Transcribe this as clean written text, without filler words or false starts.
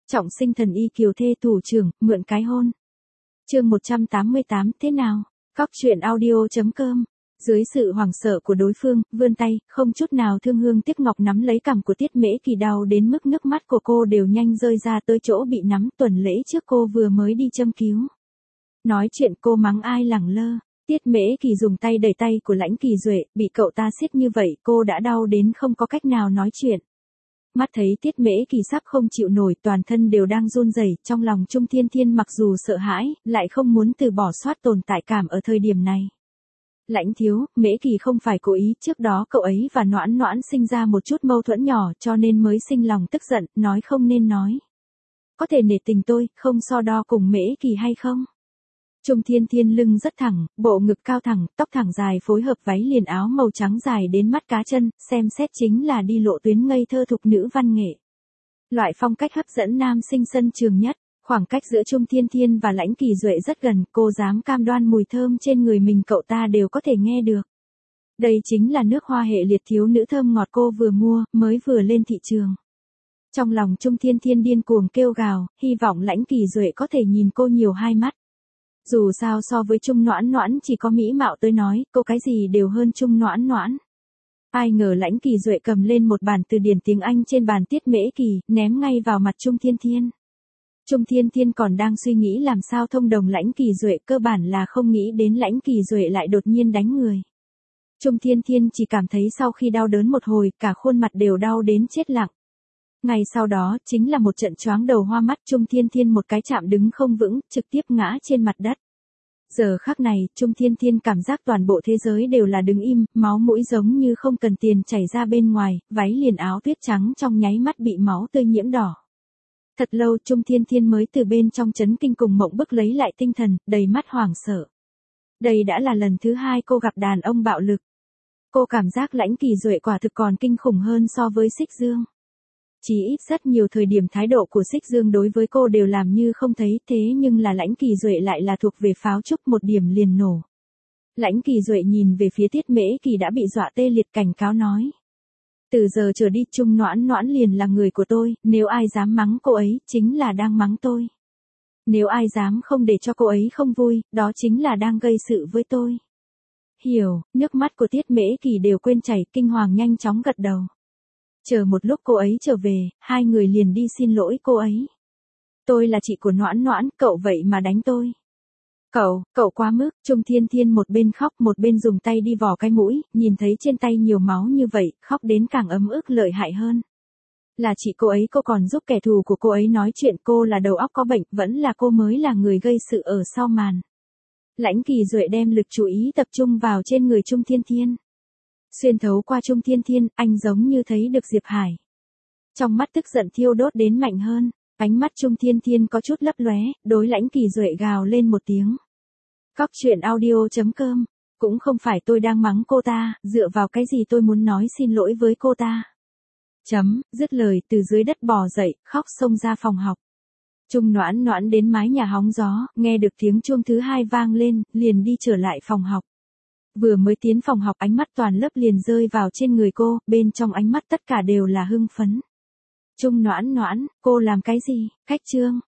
Trọng sinh thần y kiều thê thủ trưởng, mượn cái hôn. Chương 188, thế nào? Cóc truyện audio.com. Dưới sự hoảng sợ của đối phương, vươn tay, không chút nào thương hương tiếc ngọc nắm lấy cằm của Tiết Mễ Kỳ, đau đến mức nước mắt của cô đều nhanh rơi ra tới chỗ bị nắm. Tuần lễ trước cô vừa mới đi châm cứu. Nói chuyện cô mắng ai lẳng lơ. Tiết Mễ Kỳ dùng tay đẩy tay của Lãnh Kỳ Duệ, bị cậu ta siết như vậy cô đã đau đến không có cách nào nói chuyện. Mắt thấy Tiết Mễ Kỳ sắp không chịu nổi, toàn thân đều đang run rẩy, trong lòng Trung Thiên Thiên mặc dù sợ hãi, lại không muốn từ bỏ soát tồn tại cảm ở thời điểm này. Lãnh thiếu, Mễ Kỳ không phải cố ý, trước đó cậu ấy và Noãn Noãn sinh ra một chút mâu thuẫn nhỏ cho nên mới sinh lòng tức giận, nói không nên nói. Có thể nể tình tôi, không so đo cùng Mễ Kỳ hay không? Trung Thiên Thiên lưng rất thẳng, bộ ngực cao thẳng, tóc thẳng dài phối hợp váy liền áo màu trắng dài đến mắt cá chân, xem xét chính là đi lộ tuyến ngây thơ thục nữ văn nghệ. Loại phong cách hấp dẫn nam sinh sân trường nhất, khoảng cách giữa Trung Thiên Thiên và Lãnh Kỳ Duệ rất gần, cô dám cam đoan mùi thơm trên người mình cậu ta đều có thể nghe được. Đây chính là nước hoa hệ liệt thiếu nữ thơm ngọt cô vừa mua, mới vừa lên thị trường. Trong lòng Trung Thiên Thiên điên cuồng kêu gào, hy vọng Lãnh Kỳ Duệ có thể nhìn cô nhiều hai mắt. Dù sao so với Trung Noãn Noãn chỉ có mỹ mạo tới nói, cô cái gì đều hơn Trung Noãn Noãn. Ai ngờ Lãnh Kỳ Duệ cầm lên một bản từ điển tiếng Anh trên bàn Tiết Mễ Kỳ, ném ngay vào mặt Trung Thiên Thiên. Trung Thiên Thiên còn đang suy nghĩ làm sao thông đồng Lãnh Kỳ Duệ, cơ bản là không nghĩ đến Lãnh Kỳ Duệ lại đột nhiên đánh người. Trung Thiên Thiên chỉ cảm thấy sau khi đau đớn một hồi, cả khuôn mặt đều đau đến chết lặng. Ngày sau đó, chính là một trận choáng đầu hoa mắt, Trung Thiên Thiên một cái chạm đứng không vững, trực tiếp ngã trên mặt đất. Giờ khắc này, Trung Thiên Thiên cảm giác toàn bộ thế giới đều là đứng im, máu mũi giống như không cần tiền chảy ra bên ngoài, váy liền áo tuyết trắng trong nháy mắt bị máu tươi nhiễm đỏ. Thật lâu Trung Thiên Thiên mới từ bên trong chấn kinh cùng mộng bức lấy lại tinh thần, đầy mắt hoảng sợ. Đây đã là lần thứ hai cô gặp đàn ông bạo lực. Cô cảm giác Lãnh Kỳ Duệ quả thực còn kinh khủng hơn so với Xích Dương. Chỉ ít rất nhiều thời điểm thái độ của Xích Dương đối với cô đều làm như không thấy, thế nhưng là Lãnh Kỳ Duệ lại là thuộc về pháo trúc, một điểm liền nổ. Lãnh Kỳ Duệ nhìn về phía Tiết Mễ Kỳ đã bị dọa tê liệt, cảnh cáo nói. Từ giờ trở đi Trung Noãn Noãn liền là người của tôi, nếu ai dám mắng cô ấy, chính là đang mắng tôi. Nếu ai dám không để cho cô ấy không vui, đó chính là đang gây sự với tôi. Hiểu, nước mắt của Tiết Mễ Kỳ đều quên chảy, kinh hoàng nhanh chóng gật đầu. Chờ một lúc cô ấy trở về, hai người liền đi xin lỗi cô ấy. Tôi là chị của Noãn Noãn, cậu vậy mà đánh tôi. Cậu quá mức. Trung Thiên Thiên một bên khóc một bên dùng tay đi vò cái mũi, nhìn thấy trên tay nhiều máu như vậy, khóc đến càng ấm ức lợi hại hơn. Là chị cô ấy, cô còn giúp kẻ thù của cô ấy nói chuyện, cô là đầu óc có bệnh, vẫn là cô mới là người gây sự ở sau màn. Lãnh Kỳ Duệ đem lực chú ý tập trung vào trên người Trung Thiên Thiên. Xuyên thấu qua Trung Thiên Thiên, anh giống như thấy được Diệp Hải. Trong mắt tức giận thiêu đốt đến mạnh hơn, ánh mắt Trung Thiên Thiên có chút lấp lóe, đối Lãnh Kỳ Duệ gào lên một tiếng. Cóc truyện audio.com, cũng không phải tôi đang mắng cô ta, dựa vào cái gì tôi muốn nói xin lỗi với cô ta. Dứt lời từ dưới đất bò dậy, khóc xông ra phòng học. Trung Noãn Noãn đến mái nhà hóng gió, nghe được tiếng chuông thứ hai vang lên, liền đi trở lại phòng học. Vừa mới tiến phòng học ánh mắt toàn lớp liền rơi vào trên người cô, bên trong ánh mắt tất cả đều là hưng phấn. Trung Noãn Noãn, cô làm cái gì? Cách chương.